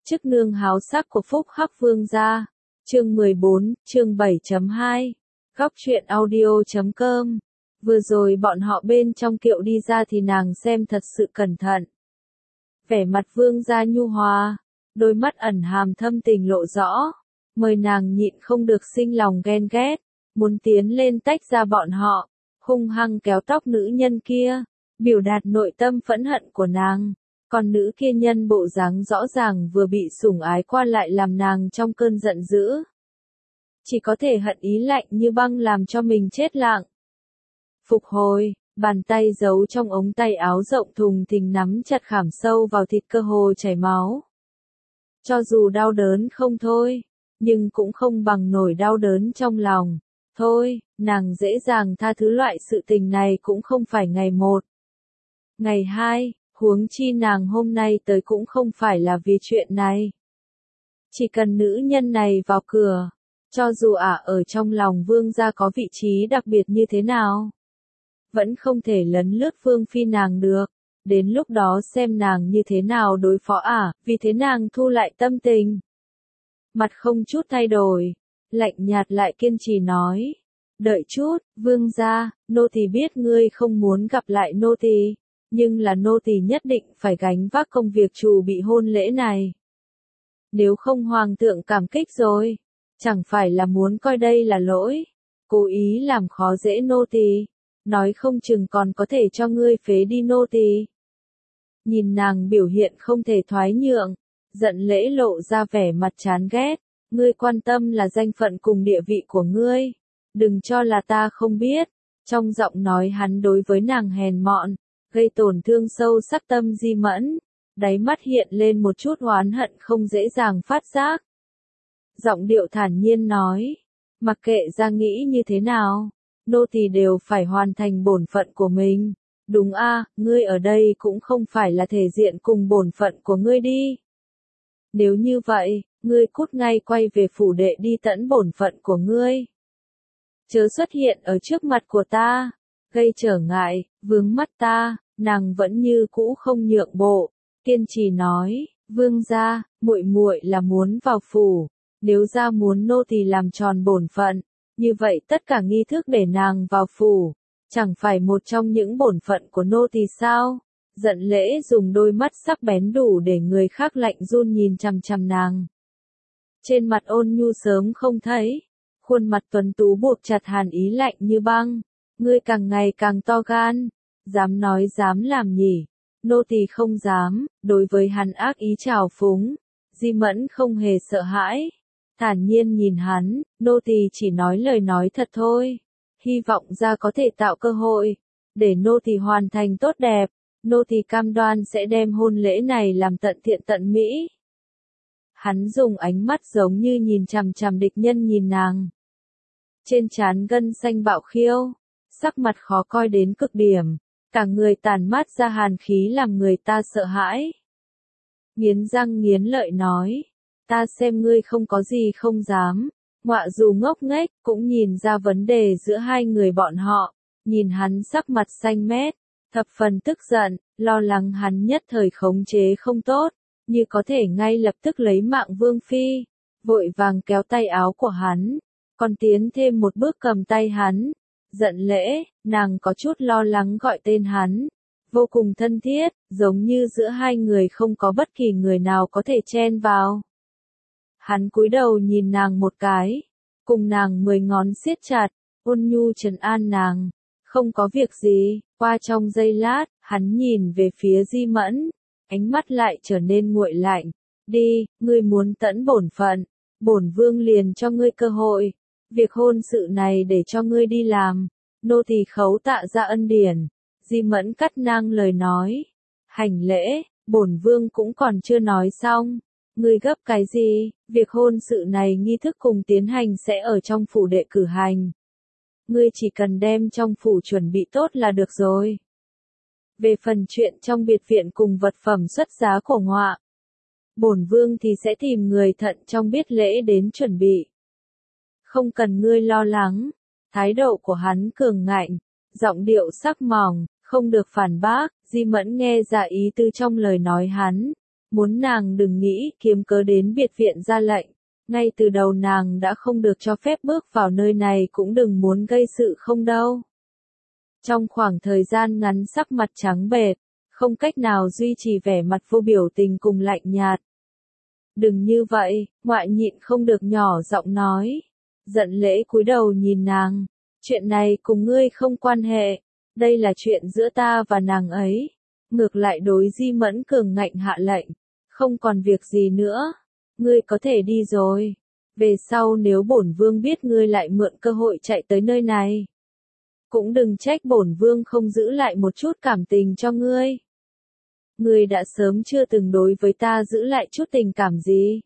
Chức nương háo sắc của Phúc Hắc Vương gia. Chương 14, chương 7.2. Góc truyện audio.com. Vừa rồi bọn họ bên trong kiệu đi ra thì nàng xem thật sự cẩn thận. Vẻ mặt Vương gia nhu hòa, đôi mắt ẩn hàm thâm tình lộ rõ, mời nàng nhịn không được sinh lòng ghen ghét, muốn tiến lên tách ra bọn họ, hung hăng kéo tóc nữ nhân kia, biểu đạt nội tâm phẫn hận của nàng. Còn nữ kia nhân bộ dáng rõ ràng vừa bị sủng ái qua lại làm nàng trong cơn giận dữ. Chỉ có thể hận ý lạnh như băng làm cho mình chết lặng. Phục hồi, bàn tay giấu trong ống tay áo rộng thùng thình nắm chặt khảm sâu vào thịt cơ hồ chảy máu. Cho dù đau đớn không thôi, nhưng cũng không bằng nổi đau đớn trong lòng. Thôi, nàng dễ dàng tha thứ loại sự tình này cũng không phải ngày một. Ngày hai. Huống chi nàng hôm nay tới cũng không phải là vì chuyện này. Chỉ cần nữ nhân này vào cửa, cho dù ở trong lòng vương gia có vị trí đặc biệt như thế nào, vẫn không thể lấn lướt vương phi nàng được. Đến lúc đó xem nàng như thế nào đối phó vì thế nàng thu lại tâm tình. Mặt không chút thay đổi, lạnh nhạt lại kiên trì nói. Đợi chút, vương gia, nô tỳ biết ngươi không muốn gặp lại nô tỳ. Nhưng là nô tỳ nhất định phải gánh vác công việc chủ bị hôn lễ này. Nếu không hoàng thượng cảm kích rồi, chẳng phải là muốn coi đây là lỗi, cố ý làm khó dễ nô tỳ, nói không chừng còn có thể cho ngươi phế đi nô tỳ. Nhìn nàng biểu hiện không thể thoái nhượng, giận lễ lộ ra vẻ mặt chán ghét, ngươi quan tâm là danh phận cùng địa vị của ngươi, đừng cho là ta không biết. Trong giọng nói hắn đối với nàng hèn mọn, gây tổn thương sâu sắc tâm Di Mẫn, đáy mắt hiện lên một chút oán hận không dễ dàng phát giác. Giọng điệu thản nhiên nói, mặc kệ ra nghĩ như thế nào, nô tỳ đều phải hoàn thành bổn phận của mình. Đúng ngươi ở đây cũng không phải là thể diện cùng bổn phận của ngươi đi. Nếu như vậy, ngươi cút ngay quay về phủ đệ đi tẫn bổn phận của ngươi. Chớ xuất hiện ở trước mặt của ta, gây trở ngại, vướng mắt ta. Nàng vẫn như cũ không nhượng bộ, kiên trì nói, vương gia, muội là muốn vào phủ, nếu gia muốn nô tỳ làm tròn bổn phận, như vậy tất cả nghi thức để nàng vào phủ, chẳng phải một trong những bổn phận của nô tỳ sao? Giận lễ dùng đôi mắt sắc bén đủ để người khác lạnh run nhìn chằm chằm nàng. Trên mặt ôn nhu sớm không thấy, khuôn mặt tuấn tú buộc chặt hàn ý lạnh như băng, ngươi càng ngày càng to gan. Dám nói dám làm nhỉ, nô tỳ không dám. Đối với hắn ác ý trào phúng, Di Mẫn không hề sợ hãi, thản nhiên nhìn hắn, nô tỳ chỉ nói lời nói thật thôi, hy vọng gia có thể tạo cơ hội, để nô tỳ hoàn thành tốt đẹp, nô tỳ cam đoan sẽ đem hôn lễ này làm tận thiện tận mỹ. Hắn dùng ánh mắt giống như nhìn chằm chằm địch nhân nhìn nàng. Trên trán gân xanh bạo khiêu, sắc mặt khó coi đến cực điểm. Cả người tàn mát ra hàn khí làm người ta sợ hãi. Nghiến răng nghiến lợi nói, ta xem ngươi không có gì không dám, ngọa dù ngốc nghếch cũng nhìn ra vấn đề giữa hai người bọn họ, nhìn hắn sắc mặt xanh mét, thập phần tức giận, lo lắng hắn nhất thời khống chế không tốt, như có thể ngay lập tức lấy mạng vương phi, vội vàng kéo tay áo của hắn, còn tiến thêm một bước cầm tay hắn. Giận lễ, nàng có chút lo lắng gọi tên hắn, vô cùng thân thiết, giống như giữa hai người không có bất kỳ người nào có thể chen vào. Hắn cúi đầu nhìn nàng một cái, cùng nàng 10 ngón siết chặt, ôn nhu trấn an nàng, không có việc gì. Qua trong giây lát, hắn nhìn về phía Di Mẫn, ánh mắt lại trở nên nguội lạnh. Đi, ngươi muốn tẫn bổn phận, bổn vương liền cho ngươi cơ hội. Việc hôn sự này để cho ngươi đi làm, nô tỳ khấu tạ ra ân điển. Di Mẫn cắt ngang lời nói, hành lễ, bổn vương cũng còn chưa nói xong, ngươi gấp cái gì? Việc hôn sự này nghi thức cùng tiến hành sẽ ở trong phủ đệ cử hành. Ngươi chỉ cần đem trong phủ chuẩn bị tốt là được rồi. Về phần chuyện trong biệt viện cùng vật phẩm xuất giá của ngọa, bổn vương thì sẽ tìm người thận trong biết lễ đến chuẩn bị. Không cần ngươi lo lắng. Thái độ của hắn cường ngạnh, giọng điệu sắc mỏng, không được phản bác. Di Mẫn nghe ra ý tư trong lời nói hắn, muốn nàng đừng nghĩ kiếm cớ đến biệt viện ra lệnh. Ngay từ đầu nàng đã không được cho phép bước vào nơi này cũng đừng muốn gây sự không đâu. Trong khoảng thời gian ngắn sắc mặt trắng bệch, không cách nào duy trì vẻ mặt vô biểu tình cùng lạnh nhạt. Đừng như vậy, ngoại nhịn không được nhỏ giọng nói. Giận lễ cúi đầu nhìn nàng. Chuyện này cùng ngươi không quan hệ. Đây là chuyện giữa ta và nàng ấy. Ngược lại đối Di Mẫn cường ngạnh hạ lệnh. Không còn việc gì nữa. Ngươi có thể đi rồi. Về sau nếu bổn vương biết ngươi lại mượn cơ hội chạy tới nơi này, cũng đừng trách bổn vương không giữ lại một chút cảm tình cho ngươi. Ngươi đã sớm chưa từng đối với ta giữ lại chút tình cảm gì.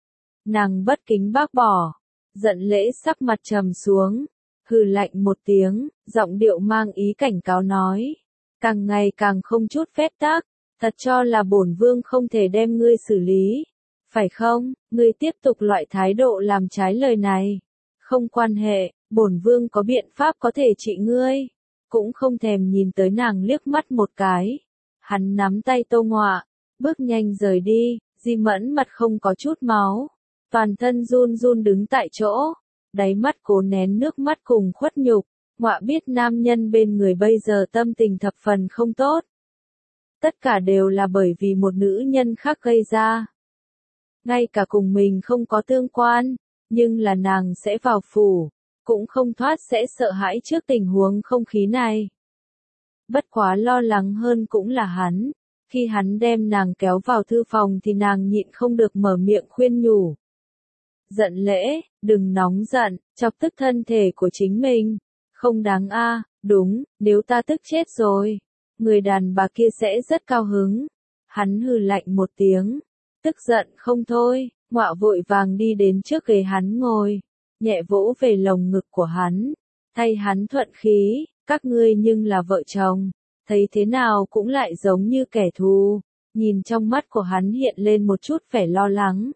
Nàng bất kính bác bỏ. Giận lễ sắc mặt trầm xuống. Hừ lạnh một tiếng, giọng điệu mang ý cảnh cáo nói. Càng ngày càng không chút phép tắc. Thật cho là bổn vương không thể đem ngươi xử lý. Phải không, ngươi tiếp tục loại thái độ làm trái lời này. Không quan hệ, bổn vương có biện pháp có thể trị ngươi. Cũng không thèm nhìn tới nàng liếc mắt một cái. Hắn nắm tay Tô Ngọa, bước nhanh rời đi. Di Mẫn mặt không có chút máu, toàn thân run run đứng tại chỗ, đáy mắt cố nén nước mắt cùng khuất nhục. Ngọa biết nam nhân bên người bây giờ tâm tình thập phần không tốt. Tất cả đều là bởi vì một nữ nhân khác gây ra. Ngay cả cùng mình không có tương quan, nhưng là nàng sẽ vào phủ, cũng không thoát sẽ sợ hãi trước tình huống không khí này. Bất quá lo lắng hơn cũng là hắn, khi hắn đem nàng kéo vào thư phòng thì nàng nhịn không được mở miệng khuyên nhủ. Giận lễ, đừng nóng giận, chọc tức thân thể của chính mình, không đáng a. Đúng, nếu ta tức chết rồi, người đàn bà kia sẽ rất cao hứng. Hắn hừ lạnh một tiếng, tức giận không thôi, Ngọa vội vàng đi đến trước ghế hắn ngồi, nhẹ vỗ về lồng ngực của hắn, thay hắn thuận khí. Các ngươi nhưng là vợ chồng, thấy thế nào cũng lại giống như kẻ thù. Nhìn trong mắt của hắn hiện lên một chút vẻ lo lắng.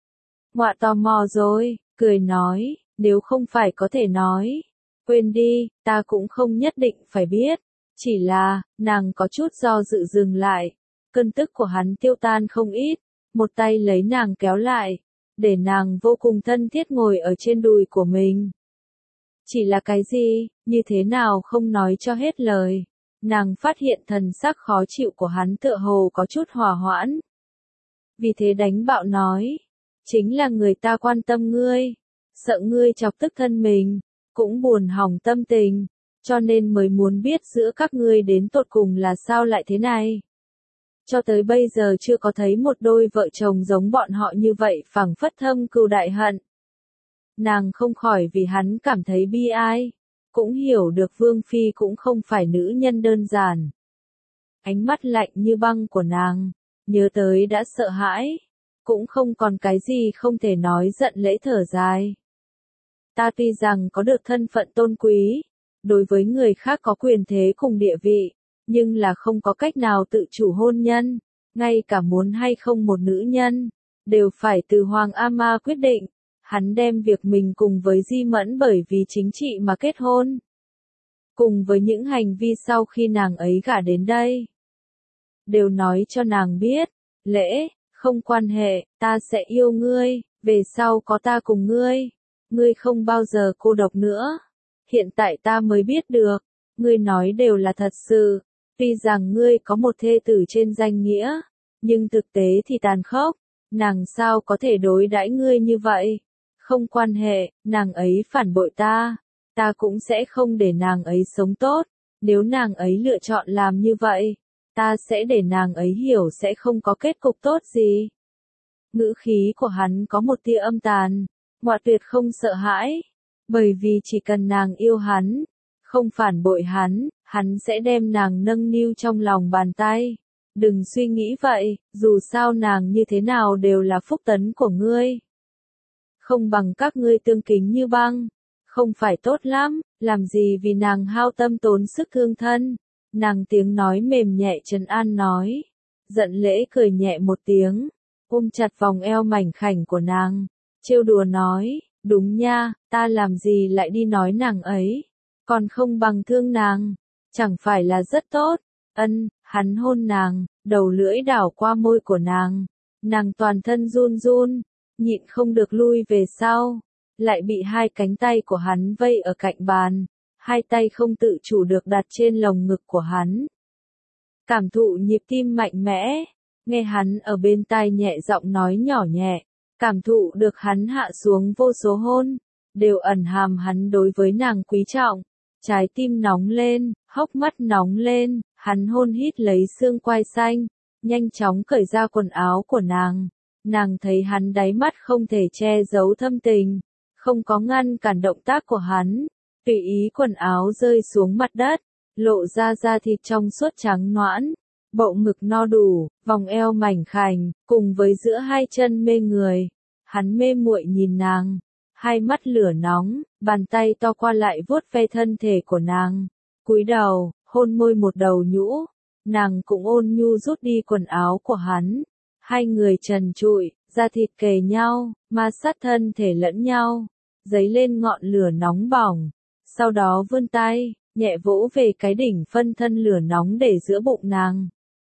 Ngọa tò mò rồi, cười nói, nếu không phải có thể nói, quên đi, ta cũng không nhất định phải biết. Chỉ là, nàng có chút do dự dừng lại, cơn tức của hắn tiêu tan không ít, một tay lấy nàng kéo lại, để nàng vô cùng thân thiết ngồi ở trên đùi của mình. Chỉ là cái gì, như thế nào không nói cho hết lời. Nàng phát hiện thần sắc khó chịu của hắn tựa hồ có chút hòa hoãn. Vì thế đánh bạo nói, chính là người ta quan tâm ngươi, sợ ngươi chọc tức thân mình, cũng buồn hỏng tâm tình, cho nên mới muốn biết giữa các ngươi đến tột cùng là sao lại thế này. Cho tới bây giờ chưa có thấy một đôi vợ chồng giống bọn họ như vậy phảng phất thâm cừu đại hận. Nàng không khỏi vì hắn cảm thấy bi ai, cũng hiểu được Vương Phi cũng không phải nữ nhân đơn giản. Ánh mắt lạnh như băng của nàng, nhớ tới đã sợ hãi, cũng không còn cái gì không thể nói giận lễ thở dài. Ta tuy rằng có được thân phận tôn quý, đối với người khác có quyền thế cùng địa vị, nhưng là không có cách nào tự chủ hôn nhân, ngay cả muốn hay không một nữ nhân, đều phải từ Hoàng A-ma quyết định. Hắn đem việc mình cùng với Di Mẫn bởi vì chính trị mà kết hôn. Cùng với những hành vi sau khi nàng ấy gả đến đây. Đều nói cho nàng biết, lễ, không quan hệ, ta sẽ yêu ngươi, về sau có ta cùng ngươi không bao giờ cô độc nữa. Hiện tại ta mới biết được, ngươi nói đều là thật sự, tuy rằng ngươi có một thê tử trên danh nghĩa, nhưng thực tế thì tàn khốc, nàng sao có thể đối đãi ngươi như vậy. Không quan hệ, nàng ấy phản bội ta, ta cũng sẽ không để nàng ấy sống tốt. Nếu nàng ấy lựa chọn làm như vậy, ta sẽ để nàng ấy hiểu sẽ không có kết cục tốt gì. Ngữ khí của hắn có một tia âm tàn, Ngọa tuyệt không sợ hãi, bởi vì chỉ cần nàng yêu hắn, không phản bội hắn sẽ đem nàng nâng niu trong lòng bàn tay. Đừng suy nghĩ vậy, dù sao nàng như thế nào đều là phúc tấn của ngươi. Không bằng các ngươi tương kính như băng, không phải tốt lắm, làm gì vì nàng hao tâm tốn sức thương thân. Nàng tiếng nói mềm nhẹ trấn an nói. Giận lễ cười nhẹ một tiếng, ôm chặt vòng eo mảnh khảnh của nàng, trêu đùa nói, đúng nha, ta làm gì lại đi nói nàng ấy, còn không bằng thương nàng, chẳng phải là rất tốt. Hắn hôn nàng, đầu lưỡi đảo qua môi của nàng, Nàng toàn thân run run, nhịn không được lui về sau, lại bị hai cánh tay của hắn vây ở cạnh bàn, hai tay không tự chủ được đặt trên lồng ngực của hắn. Cảm thụ nhịp tim mạnh mẽ, nghe hắn ở bên tai nhẹ giọng nói nhỏ nhẹ, cảm thụ được hắn hạ xuống vô số hôn, đều ẩn hàm hắn đối với nàng quý trọng. Trái tim nóng lên, hốc mắt nóng lên, hắn hôn hít lấy xương quai xanh, nhanh chóng cởi ra quần áo của nàng. Nàng thấy hắn đáy mắt không thể che giấu thâm tình, không có ngăn cản động tác của hắn, tùy ý quần áo rơi xuống mặt đất, lộ ra da thịt trong suốt trắng nõn, bộ ngực no đủ, vòng eo mảnh khảnh, cùng với giữa hai chân mê người. Hắn mê muội nhìn nàng, hai mắt lửa nóng, bàn tay to qua lại vuốt ve thân thể của nàng, cúi đầu, hôn môi một đầu nhũ, nàng cũng ôn nhu rút đi quần áo của hắn. Hai người trần trụi, da thịt kề nhau, ma sát thân thể lẫn nhau, dấy lên ngọn lửa nóng bỏng. Sau đó vươn tay, nhẹ vỗ về cái đỉnh phân thân lửa nóng để giữa bụng nàng.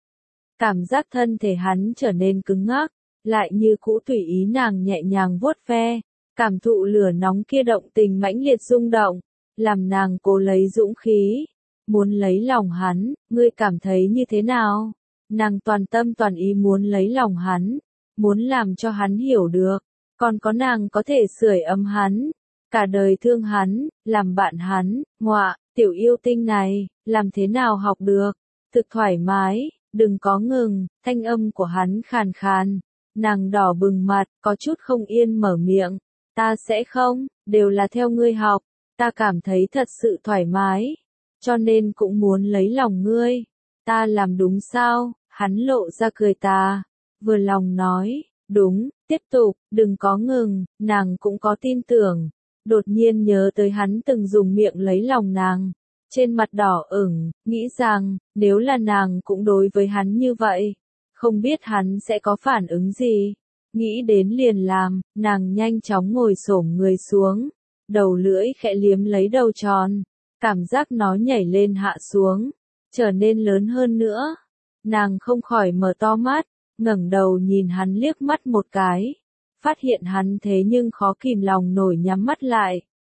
Cảm giác thân thể hắn trở nên cứng ngắc, lại như cũ tùy ý nàng nhẹ nhàng vuốt ve, cảm thụ lửa nóng kia động tình mãnh liệt rung động, làm nàng cố lấy dũng khí, muốn lấy lòng hắn. Ngươi cảm thấy như thế nào? Nàng toàn tâm toàn ý muốn lấy lòng hắn, muốn làm cho hắn hiểu được, còn có nàng có thể sưởi ấm hắn, cả đời thương hắn, làm bạn hắn. Ngọa, tiểu yêu tinh này, làm thế nào học được? Thực thoải mái, đừng có ngừng. Thanh âm của hắn khàn khàn, nàng đỏ bừng mặt, có chút không yên mở miệng. Ta sẽ không, đều là theo ngươi học, ta cảm thấy thật sự thoải mái, cho nên cũng muốn lấy lòng ngươi. Ta làm đúng sao? Hắn lộ ra cười tà, vừa lòng nói, đúng, tiếp tục, đừng có ngừng. Nàng cũng có tin tưởng, đột nhiên nhớ tới hắn từng dùng miệng lấy lòng nàng, trên mặt đỏ ửng, nghĩ rằng, nếu là nàng cũng đối với hắn như vậy, không biết hắn sẽ có phản ứng gì. Nghĩ đến liền làm, nàng nhanh chóng ngồi xổm người xuống, đầu lưỡi khẽ liếm lấy đầu tròn, cảm giác nó nhảy lên hạ xuống, trở nên lớn hơn nữa. Nàng không khỏi mở to mắt, ngẩng đầu nhìn hắn liếc mắt một cái, phát hiện hắn thế nhưng khó kìm lòng nổi nhắm mắt lại.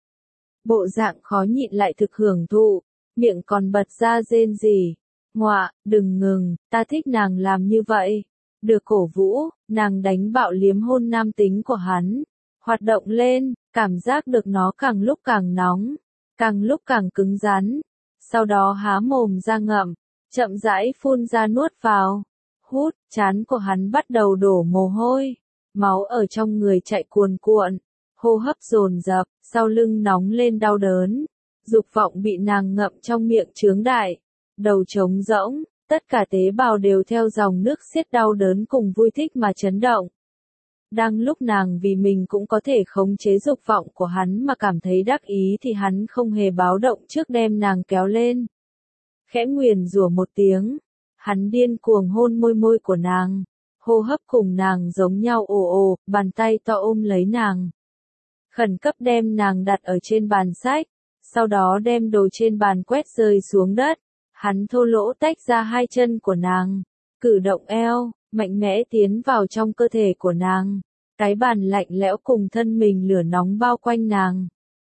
Bộ dạng khó nhịn lại thực hưởng thụ, miệng còn bật ra rên rỉ. Ngọa, đừng ngừng, ta thích nàng làm như vậy. Được cổ vũ, nàng đánh bạo liếm hôn nam tính của hắn, hoạt động lên, cảm giác được nó càng lúc càng nóng, càng lúc càng cứng rắn. Sau đó há mồm ra ngậm, chậm rãi phun ra nuốt vào, hút. Trán của hắn bắt đầu đổ mồ hôi, máu ở trong người chạy cuồn cuộn, hô hấp dồn dập, sau lưng nóng lên đau đớn, dục vọng bị nàng ngậm trong miệng chướng đại, đầu trống rỗng, tất cả tế bào đều theo dòng nước xiết đau đớn cùng vui thích mà chấn động. Đang lúc nàng vì mình cũng có thể khống chế dục vọng của hắn mà cảm thấy đắc ý thì hắn không hề báo động trước đem nàng kéo lên. Khẽ nguyền rủa một tiếng, hắn điên cuồng hôn môi môi của nàng, hô hấp cùng nàng giống nhau ồ ồ, bàn tay to ôm lấy nàng. Khẩn cấp đem nàng đặt ở trên bàn sách, sau đó đem đồ trên bàn quét rơi xuống đất. Hắn thô lỗ tách ra hai chân của nàng, cử động eo, mạnh mẽ tiến vào trong cơ thể của nàng. Cái bàn lạnh lẽo cùng thân mình lửa nóng bao quanh nàng,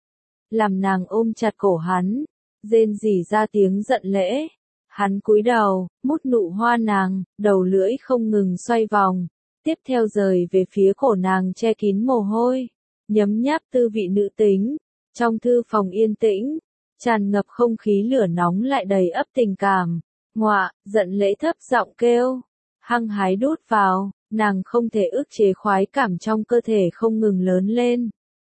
làm nàng ôm chặt cổ hắn, rên rỉ ra tiếng giận lễ. Hắn cúi đầu, mút nụ hoa nàng, đầu lưỡi không ngừng xoay vòng, tiếp theo rời về phía cổ nàng che kín mồ hôi, nhấm nháp tư vị nữ tính. Trong thư phòng yên tĩnh, tràn ngập không khí lửa nóng lại đầy ắp tình cảm. Ngọa, giận lễ thấp giọng kêu, hăng hái đút vào, nàng không thể ức chế khoái cảm trong cơ thể không ngừng lớn lên.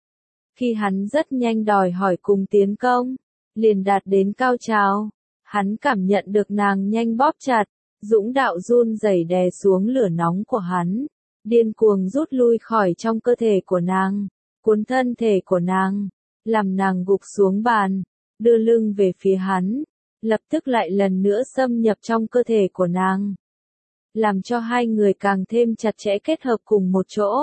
Khi hắn rất nhanh đòi hỏi cùng tiến công, liền đạt đến cao trào, hắn cảm nhận được nàng nhanh bóp chặt, dũng đạo run rẩy đè xuống lửa nóng của hắn, điên cuồng rút lui khỏi trong cơ thể của nàng, cuốn thân thể của nàng, làm nàng gục xuống bàn, đưa lưng về phía hắn, lập tức lại lần nữa xâm nhập trong cơ thể của nàng, làm cho hai người càng thêm chặt chẽ kết hợp cùng một chỗ.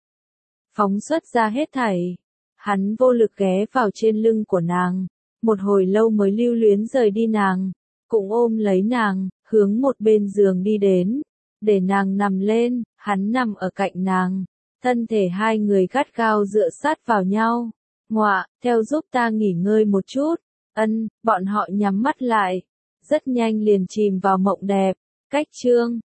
Phóng xuất ra hết thảy, hắn vô lực ghé vào trên lưng của nàng, một hồi lâu mới lưu luyến rời đi nàng, cũng ôm lấy nàng, hướng một bên giường đi đến, để nàng nằm lên, hắn nằm ở cạnh nàng. Thân thể hai người gắt gao dựa sát vào nhau. Ngoạ, theo giúp ta nghỉ ngơi một chút. Ân, bọn họ nhắm mắt lại. Rất nhanh liền chìm vào mộng đẹp. Cách chương